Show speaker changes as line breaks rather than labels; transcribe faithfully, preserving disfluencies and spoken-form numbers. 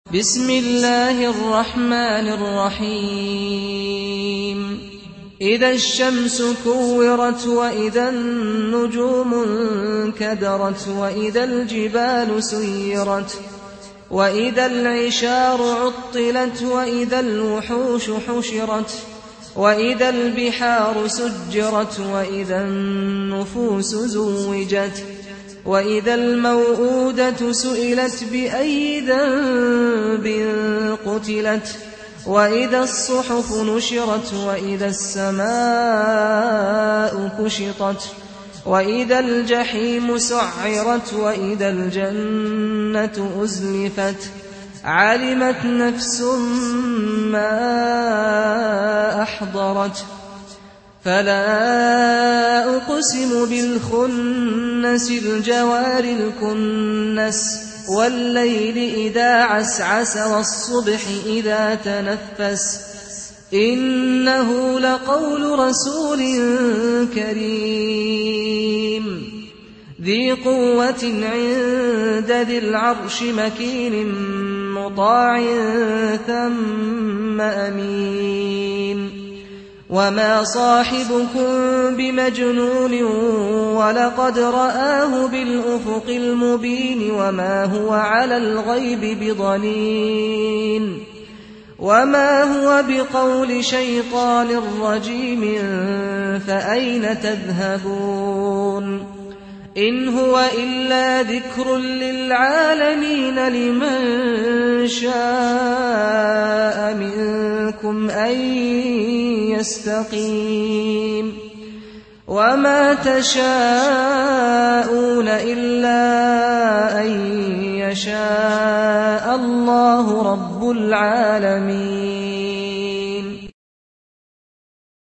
بسم الله الرحمن الرحيم إذا الشمس كورت وإذا النجوم انكدرت وإذا الجبال سيرت وإذا العشار عطلت وإذا الوحوش حشرت وإذا البحار سجرت وإذا النفوس زوجت وإذا الموءودة سئلت بأي ذنب قتلت وإذا الصحف نشرت وإذا السماء كشطت وإذا الجحيم سعرت وإذا الجنة أزلفت علمت نفس ما أحضرت فلا أقسم بالخنس الجوار الكنس والليل إذا عسعس والصبح إذا تنفس إنه لقول رسول كريم ذي قوة عند ذي العرش مكين مطاع ثم أمين وما صاحبكم بمجنون ولقد رآه بالأفق المبين وما هو على الغيب بضنين وما هو بقول شيطان رجيم فأين تذهبون إن هو إلا ذكر للعالمين لمن شاء منكم أن يستقيم وما تشاءون إلا أن يشاء الله رب العالمين.